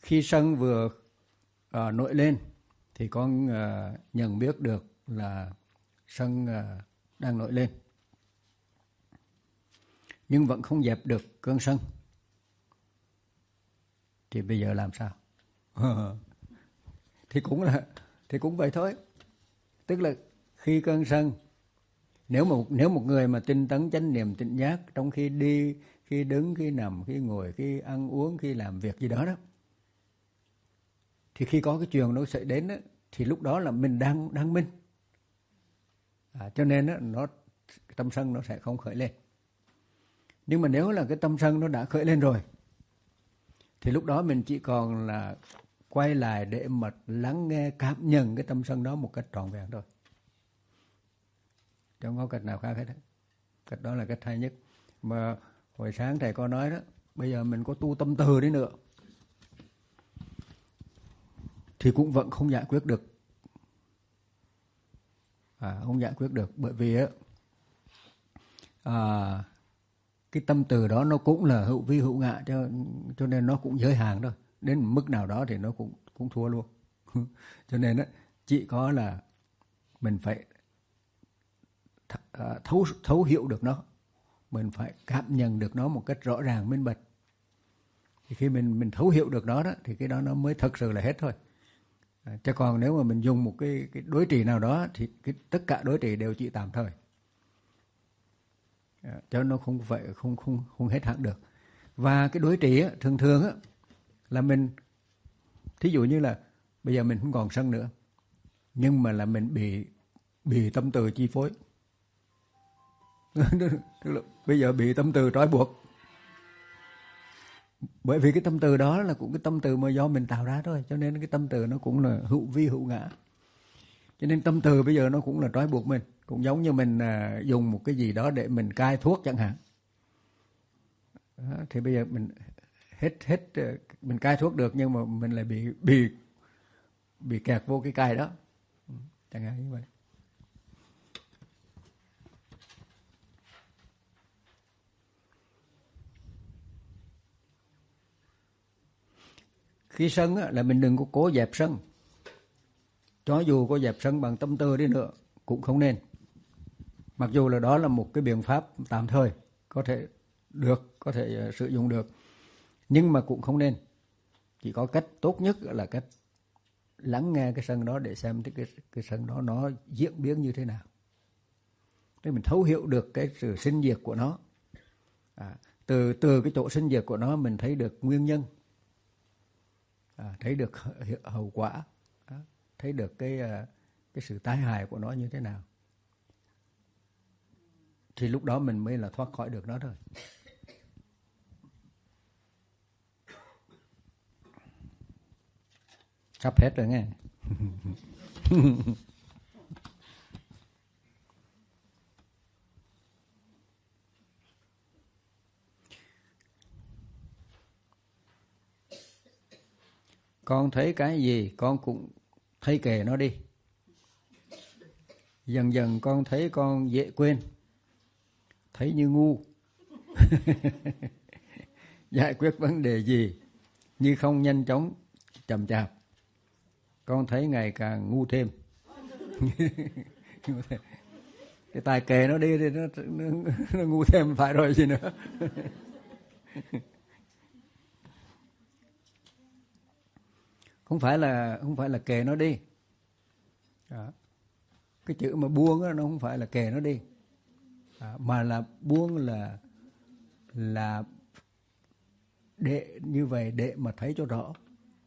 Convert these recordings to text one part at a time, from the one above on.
Khi sân vừa nổi lên thì con nhận biết được là sân đang nổi lên, nhưng vẫn không dẹp được cơn sân. Thì bây giờ làm sao? thì cũng vậy thôi. Tức là khi cơn sân, nếu một người mà tinh tấn chánh niệm tỉnh giác trong khi đi, khi đứng, khi nằm, khi ngồi, khi ăn uống, khi làm việc gì đó đó, thì khi có cái chuyện nó xảy đến đó, thì lúc đó là mình đang minh. Cho nên đó, cái tâm sân nó sẽ không khởi lên. Nhưng mà nếu là cái tâm sân nó đã khởi lên rồi, thì lúc đó mình chỉ còn là quay lại để mà lắng nghe, cảm nhận cái tâm sân đó một cách trọn vẹn thôi. Chẳng có cách nào khác hết. Cách đó là cách hay nhất. Mà hồi sáng thầy có nói đó, bây giờ mình có tu tâm từ đi nữa thì cũng vẫn không giải quyết được. Không giải quyết được, bởi vì cái tâm từ đó nó cũng là hữu vi hữu ngã, cho nên nó cũng giới hạn thôi. Đến mức nào đó thì nó cũng thua luôn. Cho nên chỉ có là mình phải thấu hiểu được nó, mình phải cảm nhận được nó một cách rõ ràng minh bạch. Thì khi mình thấu hiểu được nó đó, thì cái đó nó mới thật sự là hết thôi. Chứ còn nếu mà mình dùng một cái đối trị nào đó thì tất cả đối trị đều chỉ tạm thời. Cho nó không phải không hết hạn được. Và cái đối trị thường là mình, thí dụ như là bây giờ mình không còn sân nữa, nhưng mà là mình bị tâm từ chi phối. Bây giờ bị tâm từ trói buộc. Bởi vì cái tâm từ đó là cũng cái tâm từ mà do mình tạo ra thôi, cho nên cái tâm từ nó cũng là hữu vi hữu ngã. Cho nên tâm từ bây giờ nó cũng là trói buộc mình. Cũng giống như mình dùng một cái gì đó để mình cai thuốc chẳng hạn. Thì bây giờ mình hết mình cai thuốc được, nhưng mà mình lại bị kẹt vô cái cai đó, chẳng hạn như vậy. Khi sân là mình đừng có cố dẹp sân. Cho dù có dẹp sân bằng tâm từ đi nữa cũng không nên. Mặc dù là đó là một cái biện pháp tạm thời, có thể sử dụng được, nhưng mà cũng không nên. Chỉ có cách tốt nhất là cách lắng nghe cái sân đó để xem cái sân đó nó diễn biến như thế nào. Để mình thấu hiểu được cái sự sinh diệt của nó. Từ cái chỗ sinh diệt của nó mình thấy được nguyên nhân, thấy được hậu quả, thấy được cái sự tai hại của nó như thế nào. Thì lúc đó mình mới là thoát khỏi được nó thôi. Sắp hết rồi nghe. Con thấy cái gì con cũng thấy kệ nó đi. Dần dần con thấy con dễ quên, thấy như ngu. Giải quyết vấn đề gì như không nhanh chóng, chậm chạp. Con thấy ngày càng ngu thêm. Cái tài kệ nó đi thì nó ngu thêm phải rồi gì nữa. Không phải là kệ nó đi. Đó. Cái chữ mà buông đó, nó không phải là kệ nó đi. Mà là buông là để như vậy để mà thấy cho rõ.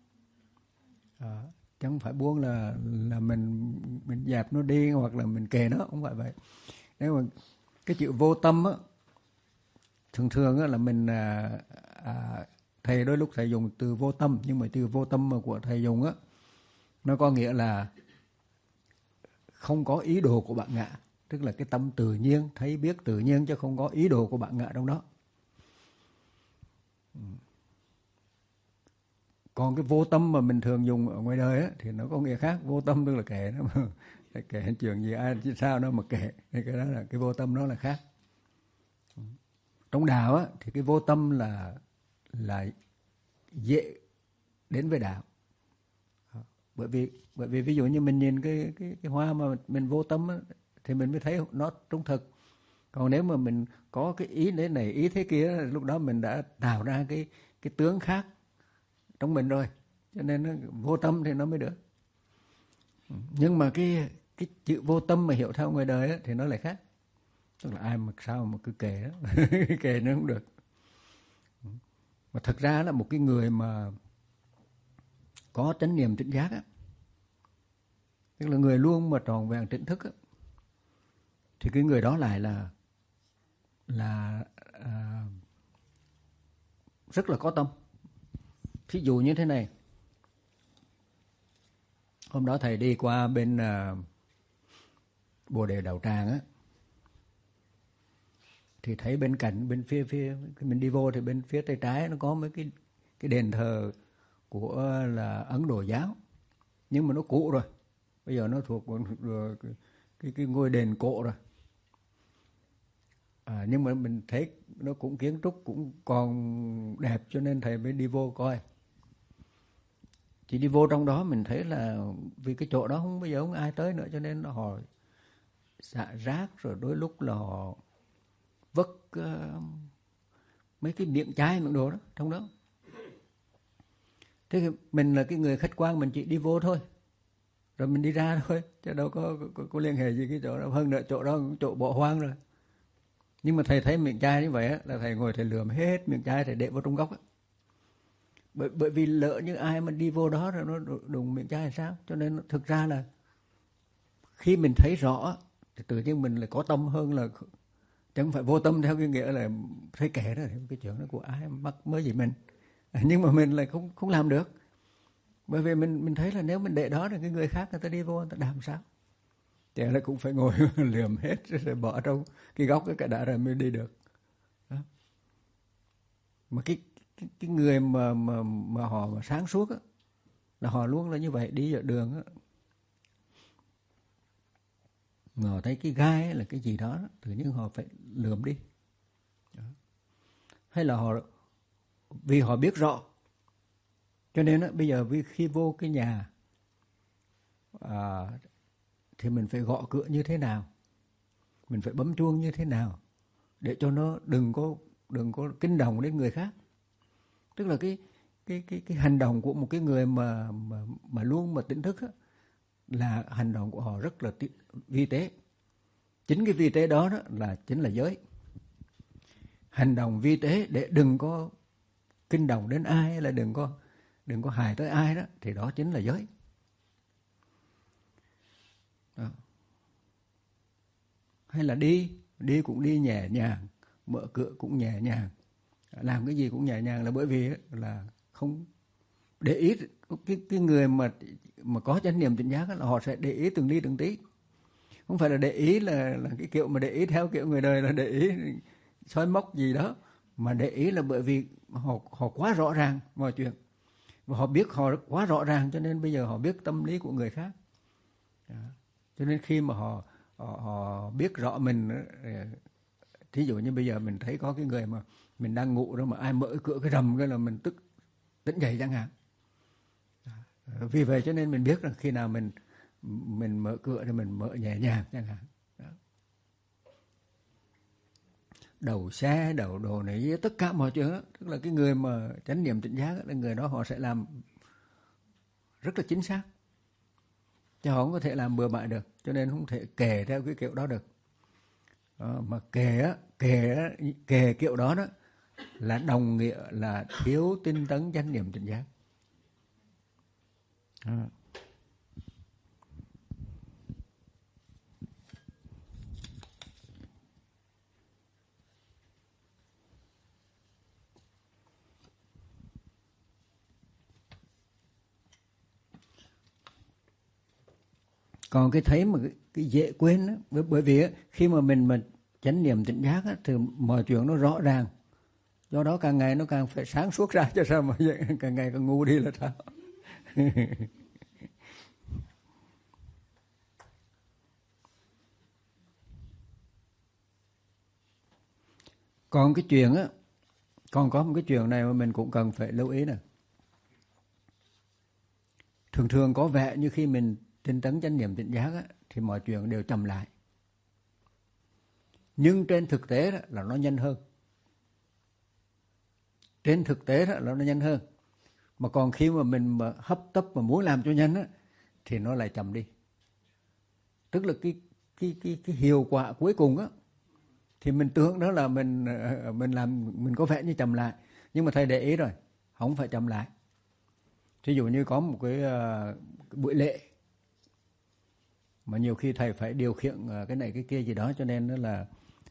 Chứ không phải buông là mình dẹp nó đi hoặc là mình kệ nó, không phải vậy. Nếu mà cái chữ vô tâm á, thường á là mình thầy đôi lúc thầy dùng từ vô tâm, nhưng mà từ vô tâm mà của thầy dùng á, nó có nghĩa là không có ý đồ của bạn ngã. Tức là cái tâm tự nhiên, thấy biết tự nhiên, chứ không có ý đồ của bạn ngã trong đó. Còn cái vô tâm mà mình thường dùng ở ngoài đời á, thì nó có nghĩa khác. Vô tâm tức là kệ nó mà kệ chuyện gì ai chứ sao nó mà kệ. Cái đó là cái vô tâm, nó là khác. Trong đạo á, thì cái vô tâm là dễ đến với đạo. Bởi vì ví dụ như mình nhìn cái hoa mà mình vô tâm á, thì mình mới thấy nó trung thực. Còn nếu mà mình có cái ý thế này, ý thế kia, lúc đó mình đã tạo ra cái tướng khác trong mình rồi. Cho nên nó vô tâm thì nó mới được. Nhưng mà cái chữ vô tâm mà hiểu theo ngoài đời á, thì nó lại khác. Tức là ai mà sao mà cứ kể đó, kể nó không được. Mà thật ra là một cái người mà có chánh niệm tỉnh giác á, tức là người luôn mà tròn vẹn tỉnh thức á, thì cái người đó lại là rất là có tâm. Thí dụ như thế này, hôm đó thầy đi qua bên Bồ Đề Đạo Tràng á, thì thấy bên cạnh, bên phía mình đi vô thì bên phía tay trái nó có mấy cái đền thờ của là Ấn Độ giáo, nhưng mà nó cũ rồi, bây giờ nó thuộc cái ngôi đền cổ rồi. Nhưng mà mình thấy nó cũng kiến trúc cũng còn đẹp, cho nên thầy mới đi vô coi. Chỉ đi vô trong đó mình thấy là vì cái chỗ đó bây giờ không ai tới nữa, cho nên họ xả rác, rồi đôi lúc là họ vứt mấy cái miệng chai miệng đồ đó trong đó. Thế thì mình là cái người khách quan, mình chỉ đi vô thôi, rồi mình đi ra thôi, chứ đâu có liên hệ gì cái chỗ đó. Hơn nữa chỗ đó chỗ bỏ hoang rồi. Nhưng mà thầy thấy miệng chai như vậy á, là thầy ngồi thầy lườm hết miệng chai, thầy để vào trong góc á. Bởi vì lỡ như ai mà đi vô đó rồi nó đụng miệng chai làm sao. Cho nên thực ra là khi mình thấy rõ thì tự nhiên mình lại có tâm hơn, là chứ không phải vô tâm theo cái nghĩa là thấy kệ đó, cái chuyện đó của ai mắc mới gì mình. Nhưng mà mình lại không làm được. Bởi vì mình thấy là nếu mình để đó thì cái người khác người ta đi vô, người ta làm sao. Thì là cũng phải ngồi lườm hết rồi bỏ trong cái góc cái đã rồi mới đi được. Đó. Mà cái người mà họ mà sáng suốt á, là họ luôn là như vậy. Đi ở đường á, họ thấy cái gai là cái gì đó, tự nhiên họ phải lườm đi. Đó. Hay là họ vì họ biết rõ, cho nên á, bây giờ khi vô cái nhà thì mình phải gõ cửa như thế nào, mình phải bấm chuông như thế nào để cho nó đừng có kinh động đến người khác. Tức là cái hành động của một cái người mà luôn mà tỉnh thức á, là hành động của họ rất là vi tế. Chính cái vi tế đó là chính là giới. Hành động vi tế để đừng có kinh động đến ai, hay là đừng có hại tới ai đó, thì đó chính là giới. Đó. Hay là đi cũng đi nhẹ nhàng, mở cửa cũng nhẹ nhàng, làm cái gì cũng nhẹ nhàng, là bởi vì là không để ý. Cái người mà có chánh niệm tỉnh giác là họ sẽ để ý từng ly từng tí. Không phải là để ý là cái kiểu mà để ý theo kiểu người đời là để ý soi móc gì đó, mà để ý là bởi vì họ quá rõ ràng mọi chuyện, và họ biết họ quá rõ ràng, cho nên bây giờ họ biết tâm lý của người khác. Đó. Cho nên khi mà họ biết rõ mình, thí dụ như bây giờ mình thấy có cái người mà mình đang ngủ đó, mà ai mở cửa cái rầm cái là mình tức tỉnh dậy chẳng hạn. Vì vậy cho nên mình biết là khi nào mình mở cửa thì mình mở nhẹ nhàng chẳng hạn. Đó. Đầu xe, đầu đồ này, tất cả mọi chuyện đó. Tức là cái người mà chánh niệm tỉnh giác là người đó họ sẽ làm rất là chính xác, chứ họ không có thể làm bừa bãi được. Cho nên không thể kể theo cái kiểu đó được. Đó, mà kể kiểu đó là đồng nghĩa là thiếu tinh tấn chánh niệm tỉnh giác. Đó. Còn cái thấy mà cái dễ quên đó, bởi vì khi mà mình chánh niệm tỉnh giác á, thì mọi chuyện nó rõ ràng, do đó càng ngày nó càng phải sáng suốt ra, cho sao mà càng ngày càng ngu đi là sao. Còn cái chuyện á, còn có một cái chuyện này mà mình cũng cần phải lưu ý nè. thường thường có vẻ như khi mình tinh tấn chánh niệm tỉnh giác á, thì mọi chuyện đều chậm lại. Nhưng trên thực tế đó là nó nhanh hơn. Trên thực tế đó là nó nhanh hơn. Mà còn khi mà mình mà hấp tấp mà muốn làm cho nhanh á, thì nó lại chậm đi. Tức là cái hiệu quả cuối cùng á, thì mình tưởng đó là mình làm, mình có vẻ như chậm lại. Nhưng mà thầy để ý rồi, không phải chậm lại. Ví dụ như có một cái buổi lễ mà nhiều khi thầy phải điều khiển cái này cái kia gì đó, cho nên đó là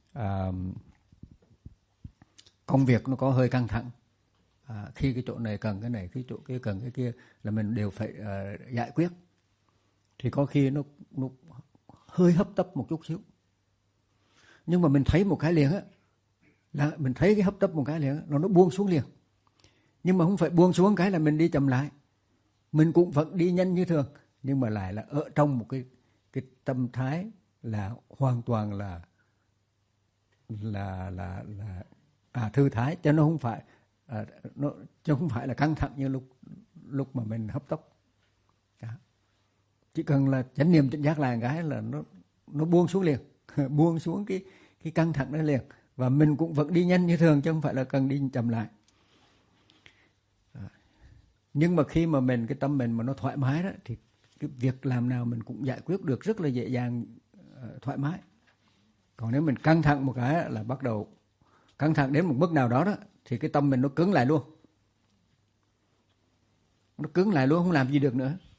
công việc nó có hơi căng thẳng. Khi cái chỗ này cần cái này, cái chỗ kia cần cái kia là mình đều phải giải quyết. Thì có khi nó hơi hấp tấp một chút xíu. Nhưng mà mình thấy một cái liền á, là mình thấy cái hấp tấp một cái liền á, nó buông xuống liền. Nhưng mà không phải buông xuống cái là mình đi chậm lại. Mình cũng vẫn đi nhanh như thường, nhưng mà lại là ở trong một cái tâm thái là hoàn toàn là thư thái, cho nó không phải chứ không phải là căng thẳng như lúc mà mình hấp tấp. Chỉ cần là chánh niệm tỉnh giác lại cái là nó buông xuống liền, buông xuống cái căng thẳng đó liền, và mình cũng vẫn đi nhanh như thường chứ không phải là cần đi chậm lại. Nhưng mà khi mà cái tâm mình mà nó thoải mái đó, thì cái việc làm nào mình cũng giải quyết được rất là dễ dàng, thoải mái. Còn nếu mình căng thẳng một cái là bắt đầu căng thẳng đến một mức nào đó thì cái tâm mình nó cứng lại luôn. Nó cứng lại luôn, không làm gì được nữa.